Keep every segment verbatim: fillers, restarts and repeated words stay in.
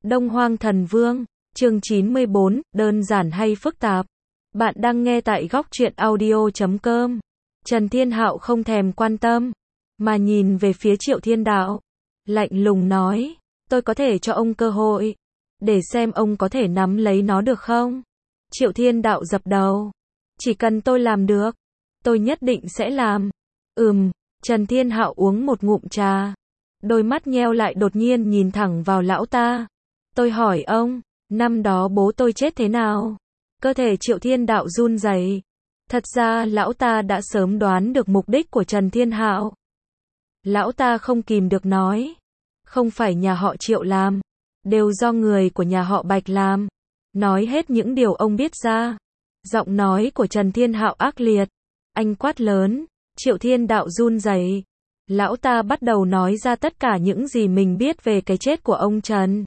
Đông Hoang Thần Vương, chương chín mươi bốn, đơn giản hay phức tạp. Bạn đang nghe tại góc truyện audio chấm com. Trần Thiên Hạo không thèm quan tâm, mà nhìn về phía Triệu Thiên Đạo. Lạnh lùng nói, tôi có thể cho ông cơ hội, để xem ông có thể nắm lấy nó được không? Triệu Thiên Đạo dập đầu. Chỉ cần tôi làm được, tôi nhất định sẽ làm. Ừm, Trần Thiên Hạo uống một ngụm trà. Đôi mắt nheo lại đột nhiên nhìn thẳng vào lão ta. Tôi hỏi ông, năm đó bố tôi chết thế nào? Cơ thể Triệu Thiên Đạo run rẩy. Thật ra lão ta đã sớm đoán được mục đích của Trần Thiên Hạo. Lão ta không kìm được nói. Không phải nhà họ Triệu làm, đều do người của nhà họ Bạch làm. Nói hết những điều ông biết ra. Giọng nói của Trần Thiên Hạo ác liệt. Anh quát lớn. Triệu Thiên Đạo run rẩy. Lão ta bắt đầu nói ra tất cả những gì mình biết về cái chết của ông Trần.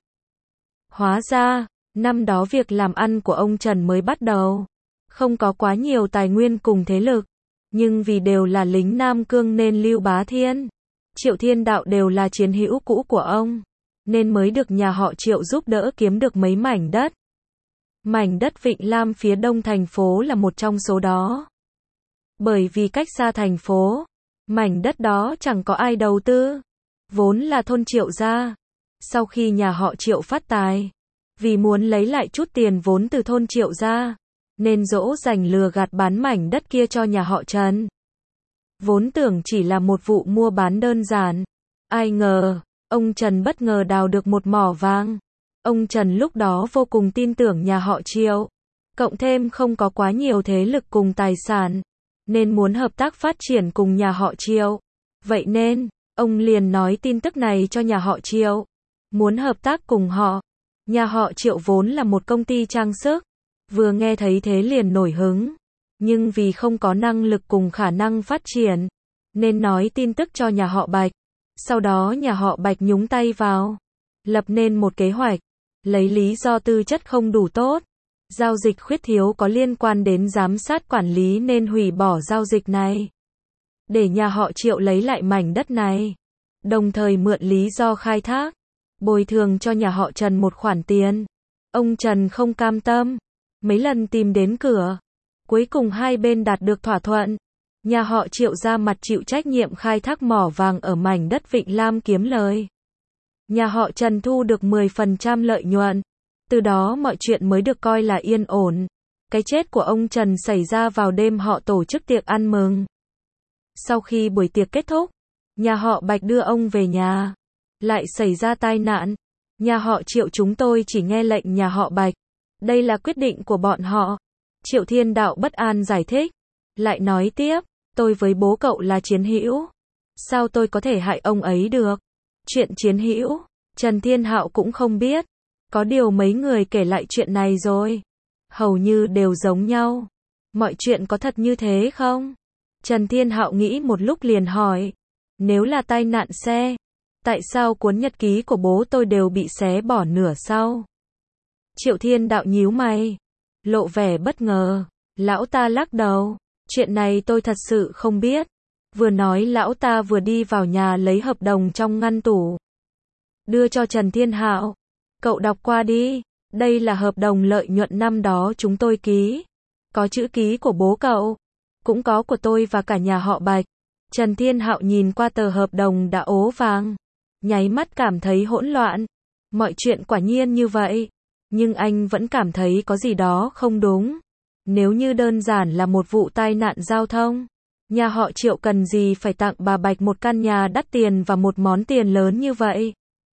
Hóa ra, năm đó việc làm ăn của ông Trần mới bắt đầu. Không có quá nhiều tài nguyên cùng thế lực. Nhưng vì đều là lính Nam Cương nên Lưu Bá Thiên, Triệu Thiên Đạo đều là chiến hữu cũ của ông. Nên mới được nhà họ Triệu giúp đỡ kiếm được mấy mảnh đất. Mảnh đất Vịnh Lam phía đông thành phố là một trong số đó. Bởi vì cách xa thành phố, mảnh đất đó chẳng có ai đầu tư. Vốn là thôn Triệu gia. Sau khi nhà họ Triệu phát tài, vì muốn lấy lại chút tiền vốn từ thôn Triệu gia, nên dỗ dành lừa gạt bán mảnh đất kia cho nhà họ Trần. Vốn tưởng chỉ là một vụ mua bán đơn giản. Ai ngờ, ông Trần bất ngờ đào được một mỏ vàng. Ông Trần lúc đó vô cùng tin tưởng nhà họ Triệu. Cộng thêm không có quá nhiều thế lực cùng tài sản, nên muốn hợp tác phát triển cùng nhà họ Triệu. Vậy nên, ông liền nói tin tức này cho nhà họ Triệu. Muốn hợp tác cùng họ. Nhà họ Triệu vốn là một công ty trang sức. Vừa nghe thấy thế liền nổi hứng. Nhưng vì không có năng lực cùng khả năng phát triển, nên nói tin tức cho nhà họ Bạch. Sau đó nhà họ Bạch nhúng tay vào. Lập nên một kế hoạch. Lấy lý do tư chất không đủ tốt. Giao dịch khuyết thiếu có liên quan đến giám sát quản lý nên hủy bỏ giao dịch này. Để nhà họ Triệu lấy lại mảnh đất này. Đồng thời mượn lý do khai thác. Bồi thường cho nhà họ Trần một khoản tiền. Ông Trần không cam tâm. Mấy lần tìm đến cửa. Cuối cùng hai bên đạt được thỏa thuận. Nhà họ Triệu ra mặt chịu trách nhiệm khai thác mỏ vàng ở mảnh đất Vịnh Lam kiếm lời. Nhà họ Trần thu được mười phần trăm lợi nhuận. Từ đó mọi chuyện mới được coi là yên ổn. Cái chết của ông Trần xảy ra vào đêm họ tổ chức tiệc ăn mừng. Sau khi buổi tiệc kết thúc, nhà họ Bạch đưa ông về nhà. Lại xảy ra tai nạn. Nhà họ Triệu chúng tôi chỉ nghe lệnh nhà họ Bạch. Đây là quyết định của bọn họ. Triệu Thiên Đạo bất an giải thích. Lại nói tiếp, tôi với bố cậu là chiến hữu. Sao tôi có thể hại ông ấy được? Chuyện chiến hữu, Trần Thiên Hạo cũng không biết. Có điều mấy người kể lại chuyện này rồi. Hầu như đều giống nhau. Mọi chuyện có thật như thế không? Trần Thiên Hạo nghĩ một lúc liền hỏi. Nếu là tai nạn xe, tại sao cuốn nhật ký của bố tôi đều bị xé bỏ nửa sau? Triệu Thiên Đạo nhíu mày. Lộ vẻ bất ngờ. Lão ta lắc đầu. Chuyện này tôi thật sự không biết. Vừa nói lão ta vừa đi vào nhà lấy hợp đồng trong ngăn tủ. Đưa cho Trần Thiên Hạo. Cậu đọc qua đi. Đây là hợp đồng lợi nhuận năm đó chúng tôi ký. Có chữ ký của bố cậu. Cũng có của tôi và cả nhà họ Bạch. Trần Thiên Hạo nhìn qua tờ hợp đồng đã ố vàng. Nháy mắt cảm thấy hỗn loạn. Mọi chuyện quả nhiên như vậy. Nhưng anh vẫn cảm thấy có gì đó không đúng. Nếu như đơn giản là một vụ tai nạn giao thông, nhà họ Triệu cần gì phải tặng bà Bạch một căn nhà đắt tiền và một món tiền lớn như vậy?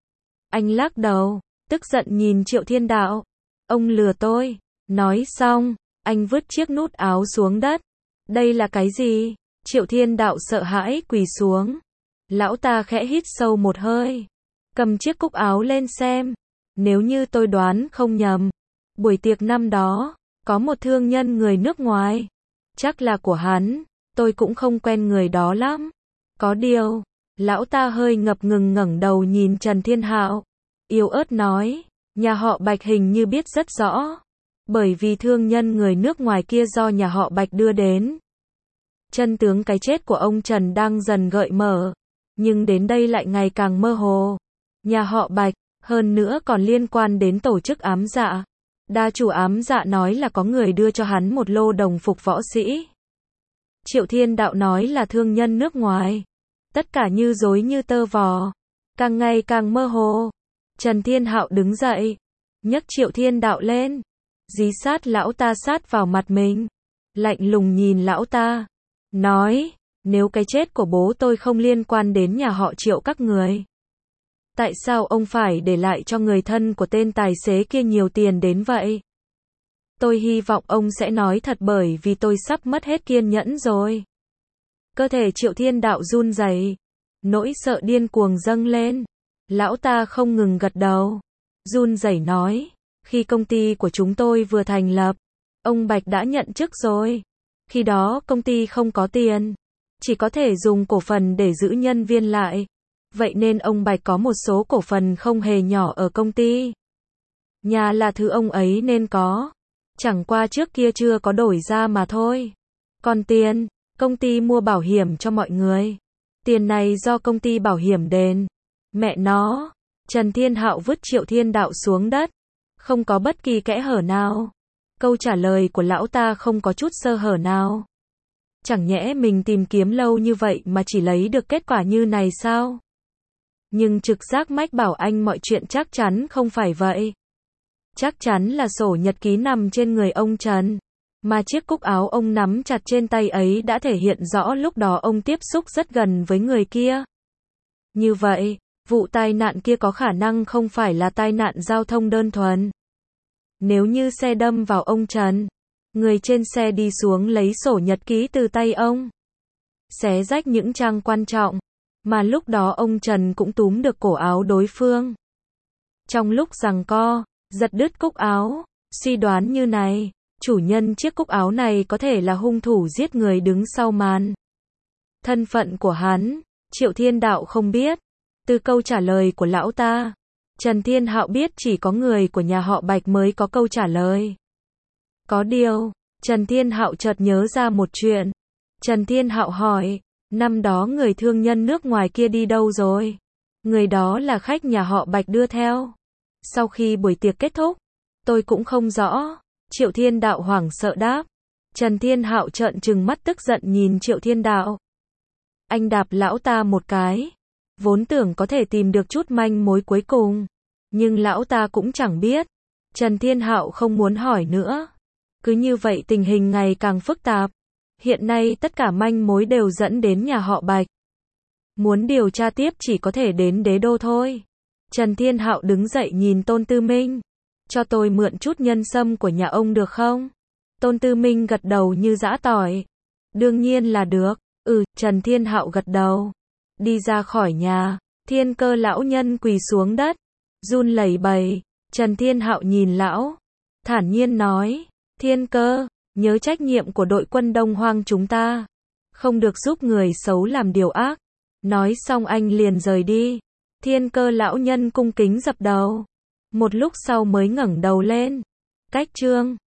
Anh lắc đầu, tức giận nhìn Triệu Thiên Đạo. Ông lừa tôi. Nói xong, anh vứt chiếc nút áo xuống đất. Đây là cái gì? Triệu Thiên Đạo sợ hãi quỳ xuống. Lão ta khẽ hít sâu một hơi. Cầm chiếc cúc áo lên xem. Nếu như tôi đoán không nhầm, buổi tiệc năm đó, có một thương nhân người nước ngoài. Chắc là của hắn, tôi cũng không quen người đó lắm. Có điều, lão ta hơi ngập ngừng ngẩng đầu nhìn Trần Thiên Hạo. Yếu ớt nói, nhà họ Bạch hình như biết rất rõ. Bởi vì thương nhân người nước ngoài kia do nhà họ Bạch đưa đến. Chân tướng cái chết của ông Trần đang dần gợi mở. Nhưng đến đây lại ngày càng mơ hồ. Nhà họ Bạch, Hơn nữa còn liên quan đến tổ chức ám dạ. Đa chủ ám dạ nói là có người đưa cho hắn một lô đồng phục võ sĩ. Triệu Thiên Đạo nói là thương nhân nước ngoài. Tất cả như rối như tơ vò. Càng ngày càng mơ hồ. Trần Thiên Hạo đứng dậy. Nhấc Triệu Thiên Đạo lên. Dí sát lão ta sát vào mặt mình. Lạnh lùng nhìn lão ta. Nói, nếu cái chết của bố tôi không liên quan đến nhà họ Triệu các người. Tại sao ông phải để lại cho người thân của tên tài xế kia nhiều tiền đến vậy? Tôi hy vọng ông sẽ nói thật bởi vì tôi sắp mất hết kiên nhẫn rồi. Cơ thể Triệu Thiên Đạo run rẩy, nỗi sợ điên cuồng dâng lên. Lão ta không ngừng gật đầu, run rẩy nói, khi công ty của chúng tôi vừa thành lập, ông Bạch đã nhận chức rồi. Khi đó công ty không có tiền, chỉ có thể dùng cổ phần để giữ nhân viên lại. Vậy nên ông Bạch có một số cổ phần không hề nhỏ ở công ty. Nhà là thứ ông ấy nên có. Chẳng qua trước kia chưa có đổi ra mà thôi. Còn tiền, công ty mua bảo hiểm cho mọi người. Tiền này do công ty bảo hiểm đền. Mẹ nó, Trần Thiên Hạo vứt Triệu Thiên Đạo xuống đất. Không có bất kỳ kẽ hở nào. Câu trả lời của lão ta không có chút sơ hở nào. Chẳng nhẽ mình tìm kiếm lâu như vậy mà chỉ lấy được kết quả như này sao? Nhưng trực giác mách bảo anh mọi chuyện chắc chắn không phải vậy. Chắc chắn là sổ nhật ký nằm trên người ông Trần. Mà chiếc cúc áo ông nắm chặt trên tay ấy đã thể hiện rõ lúc đó ông tiếp xúc rất gần với người kia. Như vậy, vụ tai nạn kia có khả năng không phải là tai nạn giao thông đơn thuần. Nếu như xe đâm vào ông Trần, người trên xe đi xuống lấy sổ nhật ký từ tay ông, xé rách những trang quan trọng, mà lúc đó ông Trần cũng túm được cổ áo đối phương. Trong lúc giằng co, giật đứt cúc áo, suy đoán như này, chủ nhân chiếc cúc áo này có thể là hung thủ giết người đứng sau màn. Thân phận của hắn, Triệu Thiên Đạo không biết. Từ câu trả lời của lão ta, Trần Thiên Hạo biết chỉ có người của nhà họ Bạch mới có câu trả lời. Có điều, Trần Thiên Hạo chợt nhớ ra một chuyện. Trần Thiên Hạo hỏi, năm đó người thương nhân nước ngoài kia đi đâu rồi? Người đó là khách nhà họ Bạch đưa theo. Sau khi buổi tiệc kết thúc, tôi cũng không rõ. Triệu Thiên Đạo hoảng sợ đáp. Trần Thiên Hạo trợn trừng mắt tức giận nhìn Triệu Thiên Đạo. Anh đạp lão ta một cái. Vốn tưởng có thể tìm được chút manh mối cuối cùng. Nhưng lão ta cũng chẳng biết. Trần Thiên Hạo không muốn hỏi nữa. Cứ như vậy tình hình ngày càng phức tạp. Hiện nay tất cả manh mối đều dẫn đến nhà họ Bạch. Muốn điều tra tiếp chỉ có thể đến đế đô thôi. Trần Thiên Hạo đứng dậy nhìn Tôn Tư Minh. Cho tôi mượn chút nhân sâm của nhà ông được không? Tôn Tư Minh gật đầu như giã tỏi. Đương nhiên là được. Ừ, Trần Thiên Hạo gật đầu. Đi ra khỏi nhà, Thiên Cơ lão nhân quỳ xuống đất, run lẩy bẩy. Trần Thiên Hạo nhìn lão, thản nhiên nói, Thiên Cơ, nhớ trách nhiệm của đội quân Đông Hoang chúng ta, không được giúp người xấu làm điều ác. Nói xong anh liền rời đi. Thiên Cơ lão nhân cung kính dập đầu, một lúc sau mới ngẩng đầu lên. Cách chương